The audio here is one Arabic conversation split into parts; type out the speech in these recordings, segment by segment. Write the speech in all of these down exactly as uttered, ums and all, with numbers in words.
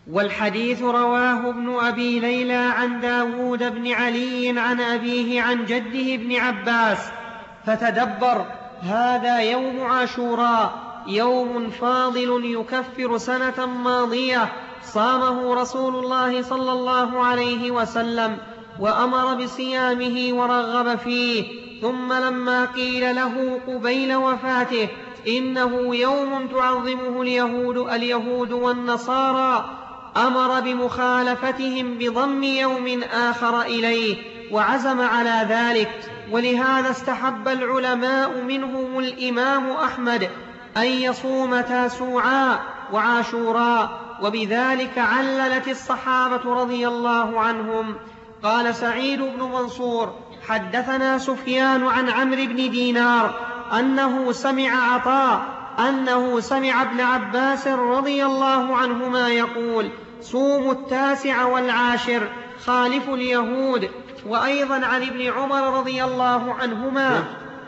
والحديث رواه ابن أبي ليلى عن داود بن علي عن أبيه عن جده ابن عباس. فتدبر، هذا يوم عاشوراء، يوم فاضل يكفر سنة ماضية صامه رسول الله صلى الله عليه وسلم وأمر بصيامه ورغب فيه. ثم لما قيل له قبيل وفاته إنه يوم تعظمه اليهود, اليهود والنصارى، أمر بمخالفتهم بضم يوم آخر إليه وعزم على ذلك. ولهذا استحب العلماء منهم الإمام أحمد أن يصوم تاسوعاء وعاشوراء، وبذلك عللت الصحابة رضي الله عنهم. قال سعيد بن منصور حدثنا سفيان عن عمرو بن دينار أنه سمع عطاء أنه سمع ابن عباس رضي الله عنهما يقول: صوموا التاسع والعاشر خالفوا اليهود. وأيضا عن ابن عمر رضي الله عنهما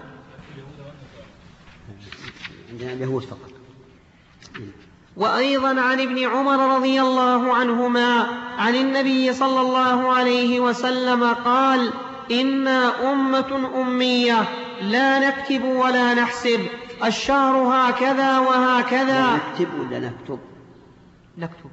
وأيضا عن ابن عمر رضي الله عنهما عن النبي صلى الله عليه وسلم قال: إنا أمة أمية لا نكتب ولا نحسب، الشهر هكذا وهكذا. نكتب ولا نكتب؟ نكتب.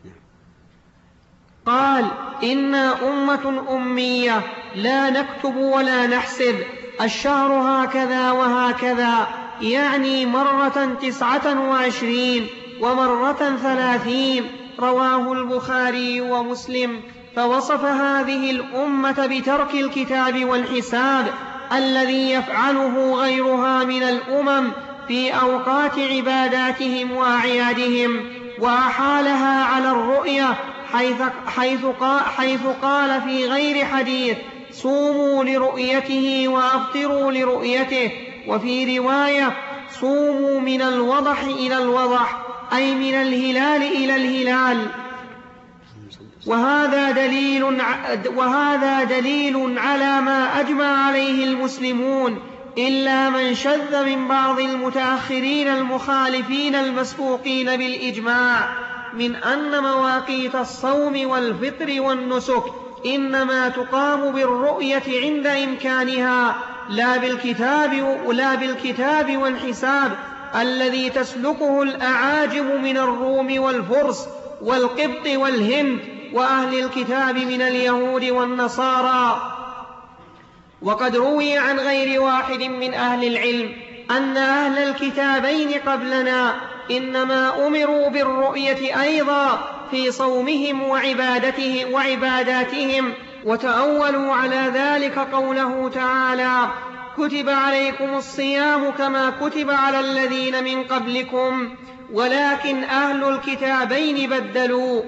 قال: إنا أمة أمية لا نكتب ولا نحسب، الشهر هكذا وهكذا، يعني مرة تسعة وعشرين ومرة ثلاثين. رواه البخاري ومسلم. فوصف هذه الأمة بترك الكتاب والحساب الذي يفعله غيرها من الأمم في أوقات عباداتهم وأعيادهم، وأحالها على الرؤية حيث, حيث, قال حيث قال في غير حديث: صوموا لرؤيته وأفطروا لرؤيته. وفي رواية: صوموا من الوضح إلى الوضح، أي من الهلال إلى الهلال. وهذا دليل, وهذا دليل على ما أجمع عليه المسلمون، إلا من شذ من بعض المتأخرين المخالفين المسبوقين بالإجماع، من أن مواقيت الصوم والفطر والنسك إنما تقام بالرؤية عند إمكانها، لا بالكتاب, لا بالكتاب والحساب الذي تسلكه الأعاجم من الروم والفرس والقبط والهند وأهل الكتاب من اليهود والنصارى. وقد روي عن غير واحد من أهل العلم أن أهل الكتابين قبلنا إنما أمروا بالرؤية أيضا في صومهم وعبادتهم وعباداتهم، وتأولوا على ذلك قوله تعالى: كتب عليكم الصيام كما كتب على الذين من قبلكم، ولكن أهل الكتابين بدلوا.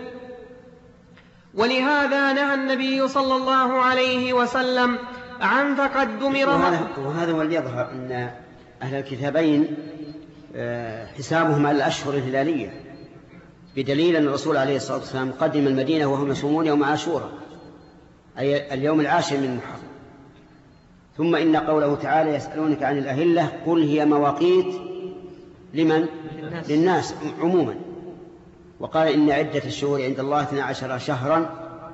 ولهذا نهى النبي صلى الله عليه وسلم عن تقدم رمضان. وهذا هو اللي يظهر أن أهل الكتابين حسابهم على الأشهر الهلالية، بدليل أن الرسول عليه الصلاة والسلام قدم المدينة وهم يصومون يوم عاشوراء، أي اليوم العاشر من محرم. ثم إن قوله تعالى: يسألونك عن الأهلة قل هي مواقيت لمن؟ للناس, للناس عموما. وقال: إن عدة الشهور عند الله اثنا عشر شهرا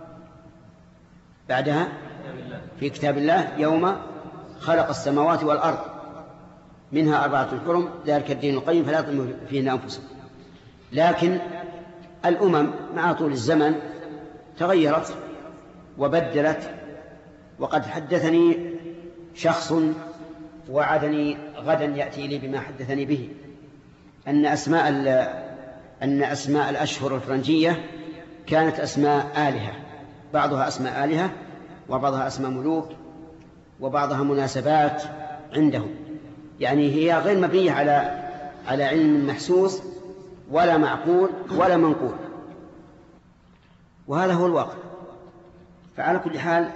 بعدها في كتاب الله يوم خلق السماوات والأرض منها أربعة حرم ذلك الدين القيم فلا تظلموا فيهن أنفسكم. لكن الأمم مع طول الزمن تغيرت وبدلت. وقد حدثني شخص وعدني غدا يأتي لي بما حدثني به أن أسماء أن أسماء الأشهر الفرنجية كانت أسماء آلهة، بعضها أسماء آلهة وبعضها أسماء ملوك وبعضها مناسبات عندهم، يعني هي غير مبنية على على علم محسوس ولا معقول ولا منقول، وهذا هو الواقع. فعلى كل حال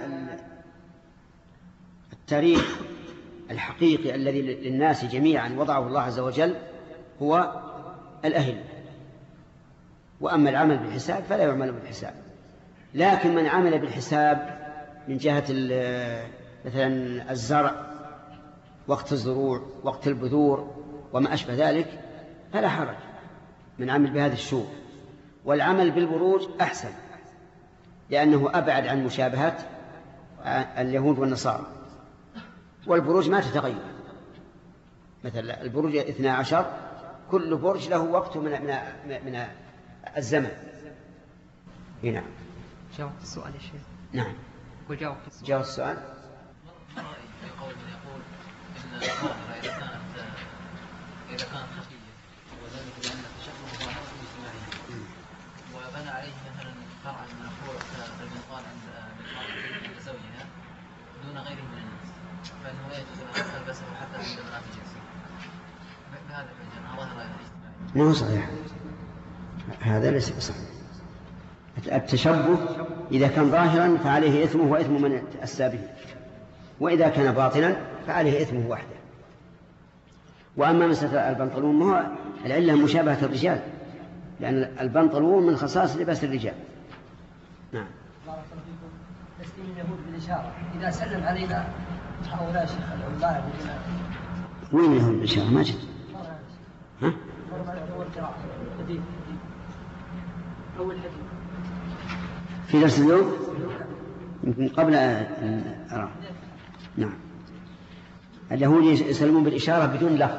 التاريخ الحقيقي الذي للناس جميعا وضعه الله عز وجل هو الأهل، وأما العمل بالحساب فلا يعمل بالحساب. لكن من عمل بالحساب من جهة مثلا الزرع، وقت الزروع، وقت البذور وما أشبه ذلك، فلا حرج من عمل بهذه الشؤون. والعمل بالبروج أحسن، لأنه أبعد عن مشابهات اليهود والنصارى. والبروج ما تتغير، مثلا البروج اثنا عشر كل برج له وقته من من من الزمن. هنا جاوب السؤال يا شيخ. نعم وجاوب السؤال. جاوب السؤال. ما رأيك في قول من يقول إن الظاهرة إذا كانت إذا كانت خفية وذلك لأن التشبه ظاهرة اجتماعية، وبنى عليه مثلا فرعا من الفروع كالبنطال عند عند زوجها دون غيره من الناس، فإنه لا يجوز أن تلبسه حتى عند بنات الجنس. بهذا الوجه ظاهرة اجتماعية. ما هو صحيح، هذا ليس بصحيح. التشبه إذا كان ظاهرا فعليه إثمه وإثم من أسى به، وإذا كان باطنا فعليه إثمه وحده. وأما مسألة البنطلون ما هو العلة مشابهة الرجال، لأن البنطلون من خصائص لباس الرجال. نعم. بارك الله فيكم. تسليم اليهود بالإشارة إذا سلم علينا هؤلاء شيخ العلماء يقولون وين اليهود بالإشارة؟ ما جد. ها؟ أول قراءة حديث أول حديث في درس اليوم يمكن قبل أرى. نعم. اليهود يسلمون بالإشارة بدون لفظ.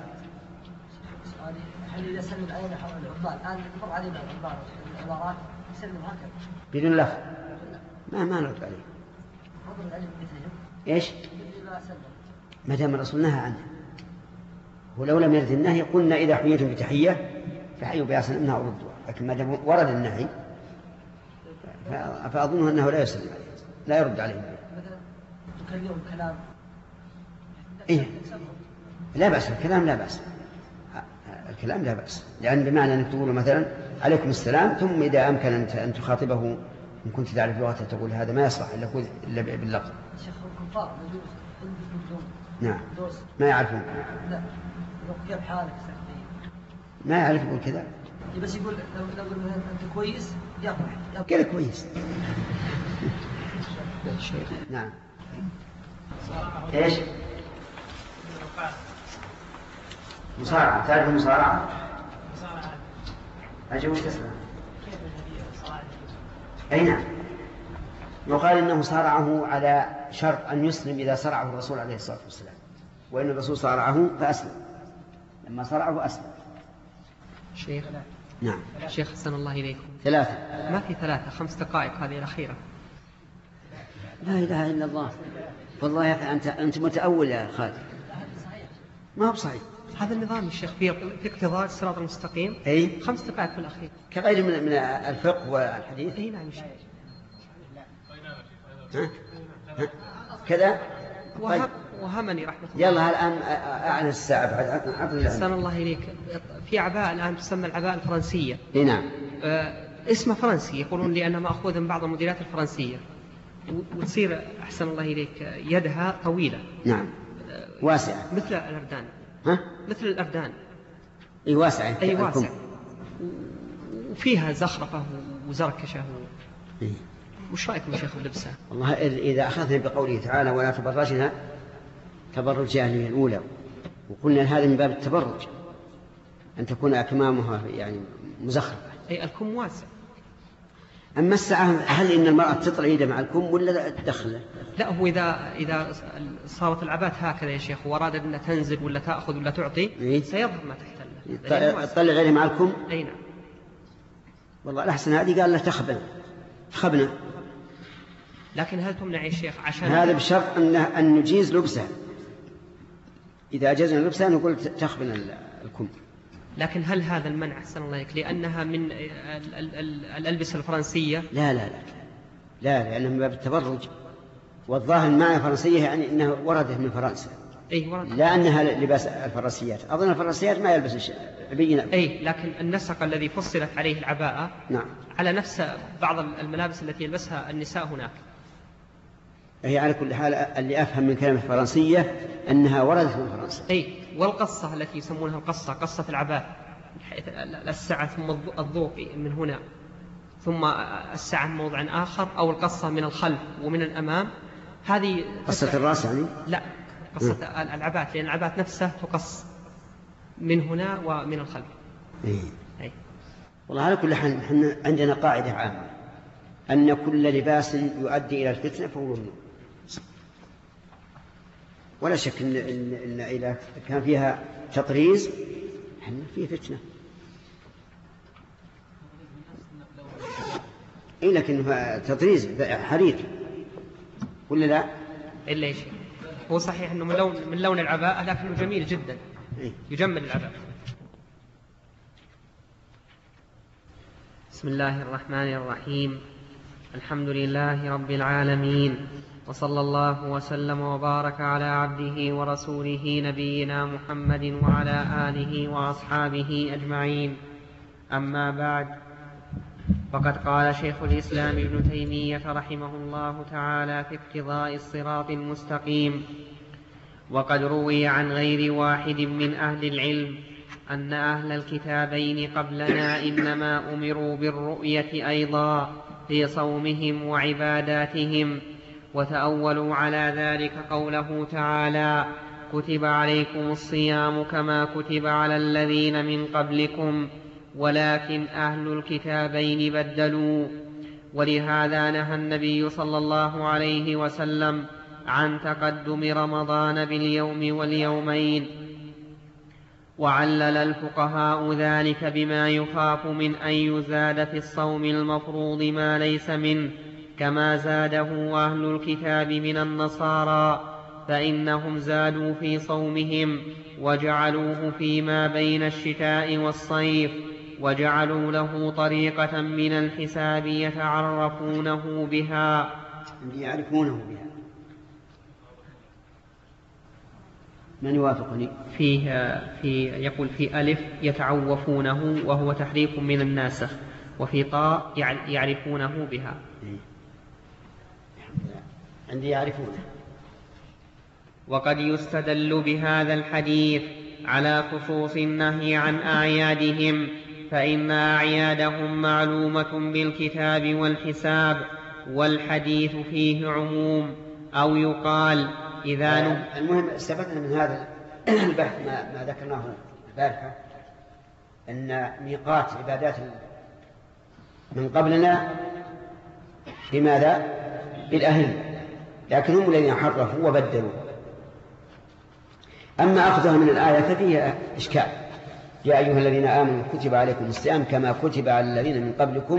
هل إذا سلم علينا العمال الآن مر علينا العمال العبارات يسلم هكذا بدون لفظ؟ ما ما نرد عليه. نظر العلم مثلهم. إيش؟ إذا سلم. ما دام الرسول نهى عنه، ولو لم يرد النهي قلنا إذا حييتم بتحية فحيوا بأحسن منها أو ردوها، لكن ما دام ورد النهي فأظنه أنه لا يسلم عليه، لا يرد عليه. مثلا تكلمهم كلام. إيه؟ لا بأس الكلام، لا بأس الكلام لا بأس، لأن بمعنى أنك تقول مثلا عليكم السلام، ثم إذا أمكن أن تخاطبه إن كنت تعرف لغته تقول هذا ما يصلح إلا باللفظ. شيخ الكفار يجوز عندكم نعم ما يعرفون. لا كيف حالك؟ ما يعرف يقول كذا، بس يقول لو لو مثلا أنت كويس يفرح. كذا كويس. نعم. إيش؟ مصارعة. تعرف المصارعة؟ أجل وش تسمع؟ أي نعم. يقال إنه صارعه على شرط أن يسلم إذا صرعه الرسول عليه الصلاة والسلام، وإن الرسول صارعه فأسلم، لما صرعه أسلم. شيخ. نعم. شيخ حسن الله إليكم. ثلاثة. ما في ثلاثة، خمس دقائق هذه الأخيرة. لا إله إلا الله. والله يا أخي أنت أنت متأول يا خالد. ما هو بصحيح. هذا النظام يا شيخ في في اقتضاء الصراط المستقيم. أي. خمس دقائق في الأخير. كغير من من الفقه والحديث. أي نعم شيخ. ها؟ ها؟ كذا. وهم طيب. وهمني رحمة الله. يلا الآن أعلن الساعة بعد عطني. أحسن الله إليك. في عباءة الآن تسمى العباءة الفرنسية. إيه نعم. آه اسمها فرنسي، يقولون لأنها مأخوذة من بعض الموديلات الفرنسية، وتصير أحسن الله إليك يدها طويلة. نعم. واسعة. مثل الأردان. ها؟ مثل الأردان. أي واسعة. أي واسعة. وفيها زخرفة وزركشة. إيه. وش رأيكم يا شيخ بلبسها؟ والله إذا أخذنا بقوله تعالى ولا تبرجنا تبرج الجاهلية الأولى، وقلنا هذا من باب التبرج أن تكون أكمامها يعني مزخرفة. أي الكم واسع. أما الساعة هل إن المرأة تطلع يدها مع الكم ولا تدخله؟ لا، هو إذا إذا صارت العبات هكذا يا شيخ وأرادت أن تنزل ولا تأخذ ولا تعطي إيه؟ سيظهر ما تحتله. تطلع عليه مع الكم. أي نعم. والله الأحسن هذه قال له تخبنا تخبنا. لكن هل تمنع يا شيخ عشان هذا بشرط أن أن نجيز لبسه. إذا أجزنا لبسه نقول تخبنا الكم. لكن هل هذا المنع أحسن الله عليك لأنها من ال ال ال الألبسة الفرنسية؟ لا لا لا لا لأنها من باب التبرج، والظاهر المعنى الفرنسية يعني أنها وردت من فرنسا. أي ورد. لا أنها لباس الفرنسيات. أظن الفرنسيات ما يلبس عبينا. أي لكن النسق الذي فصلت عليه العباءة نعم. على نفس بعض الملابس التي يلبسها النساء هناك. هي على كل حال اللي أفهم من كلمة فرنسية أنها وردت من فرنسا. أي والقصة التي يسمونها القصة قصة العباء، السعة ثم الضوء من هنا ثم السعة من موضع آخر، أو القصة من الخلف ومن الأمام. هذه قصة الرأس يعني؟ لا، قصة العباء، لأن العباء نفسها تقص من هنا ومن الخلف. إيه. أي. والله على كل حال نحن عندنا قاعدة عامة أن كل لباس يؤدي إلى الفتنة فهو ممنوع، ولا شك إن, إن, إن إذا كان فيها تطريز فيه فتنة. إيه لكن تطريز حرير ولا لا؟ إلا شيء هو صحيح أنه من لون, من لون العباءة لكنه جميل جدا يجمل العباءة. بسم الله الرحمن الرحيم. الحمد لله رب العالمين، وصلى الله وسلم وبارك على عبده ورسوله نبينا محمد وعلى آله وأصحابه أجمعين. أما بعد، فقد قال شيخ الإسلام ابن تيمية رحمه الله تعالى في اقتضاء الصراط المستقيم: وقد روي عن غير واحد من أهل العلم أن أهل الكتابين قبلنا إنما أمروا بالرؤية أيضا في صومهم وعباداتهم، وتأولوا على ذلك قوله تعالى: كتب عليكم الصيام كما كتب على الذين من قبلكم ولكن أهل الكتابين بدلوا. ولهذا نهى النبي صلى الله عليه وسلم عن تقدم رمضان باليوم واليومين. وعلل الفقهاء ذلك بما يخاف من أن يزاد في الصوم المفروض ما ليس منه، كما زاده أهل الكتاب من النصارى، فإنهم زادوا في صومهم وجعلوه فيما بين الشتاء والصيف، وجعلوا له طريقة من الحساب يتعرفونه بها يعرفونه بها. من يوافقني؟ فيه في يقول في ألف يتعوفونه وهو تحريف من الناسخ، وفي طاء يعرفونه بها. عندي يعرفونه. وقد يستدل بهذا الحديث على خصوص النهي عن أعيادهم، فإن أعيادهم معلومة بالكتاب والحساب، والحديث فيه عموم. أو يقال إذا نب... المهم استفدنا من هذا البحث ما, ما ذكرناه البارحة، أن ميقات عبادات من قبلنا بماذا؟ بالأهل، لكن هم الذين حرفوا وبدلوا. أما أخذها من الآية ففيها إشكال: يا أيها الذين آمنوا كتب عليكم الصيام كما كتب على الذين من قبلكم.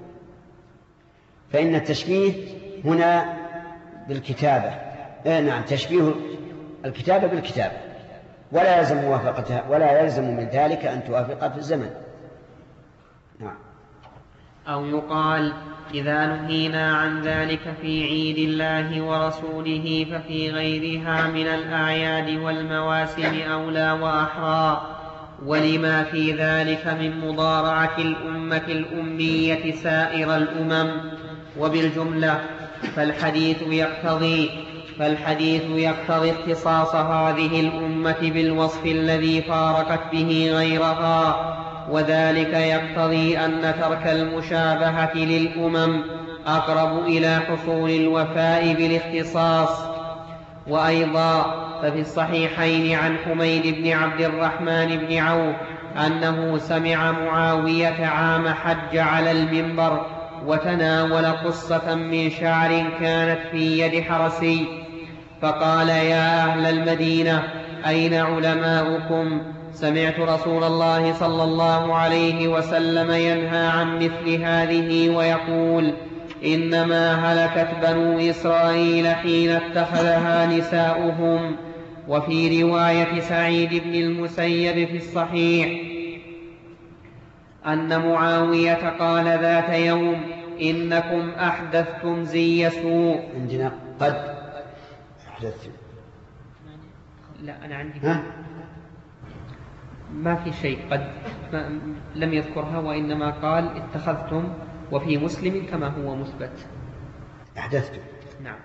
فإن التشبيه هنا بالكتابة، آه نعم تشبيه الكتابة بالكتابة، ولا يلزم موافقتها، ولا يلزم من ذلك أن توافق في الزمن. نعم. أو يقال إذا نهينا عن ذلك في عيد الله ورسوله ففي غيرها من الأعياد والمواسم أولى وأحرى، ولما في ذلك من مضارعة الأمة الأمية سائر الأمم. وبالجملة فالحديث يقتضي فالحديث يقتضي اختصاص هذه الأمة بالوصف الذي فارقت به غيرها، وذلك يقتضي أن ترك المشابهة للأمم أقرب إلى حصول الوفاء بالاختصاص. وأيضا ففي الصحيحين عن حميد بن عبد الرحمن بن عوف أنه سمع معاوية عام حج على المنبر وتناول قصة من شعر كانت في يد حرسي، فقال: يا أهل المدينة أين علماؤكم؟ سمعت رسول الله صلى الله عليه وسلم ينهى عن مثل هذه ويقول: إنما هلكت بنو إسرائيل حين اتخذها نساؤهم. وفي رواية سعيد بن المسيب في الصحيح أن معاوية قال ذات يوم: إنكم أحدثتم زي سوء. عندنا قد أحدثتم. لا أنا عندي ها؟ ما في شيء قد لم يذكرها، وإنما قال اتخذتم، وفي مسلم كما هو مثبت أحدثتم. نعم.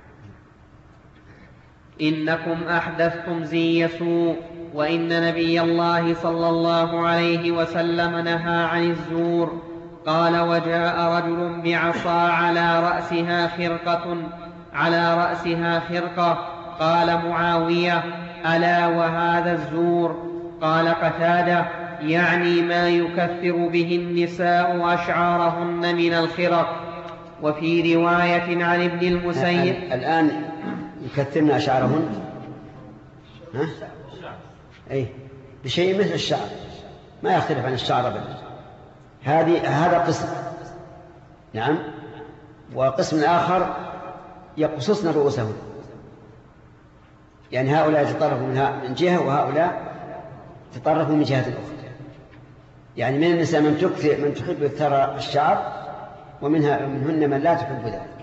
إنكم أحدثتم زي سوء. وإن نبي الله صلى الله عليه وسلم نهى عن الزور. قال: وجاء رجل بعصا على رأسها خرقة على رأسها خرقة قال معاوية: ألا وهذا الزور؟ قال قتادة: يعني ما يكثر به النساء أشعارهن من الخرق. وفي رواية عن ابن المسيب الآن يكثرن أشعارهن ها؟ أي بشيء مثل الشعر، ما يختلف عن الشعر أبدا. هذه هذا قسم. نعم. وقسم آخر يقصصن رؤوسهن، يعني هؤلاء يتطرفوا من جهة وهؤلاء يتطرفوا من جهة أخرى. يعني من النساء من تكثر من تحب إكثار الشعر، ومنها منهن من لا تحب ذلك.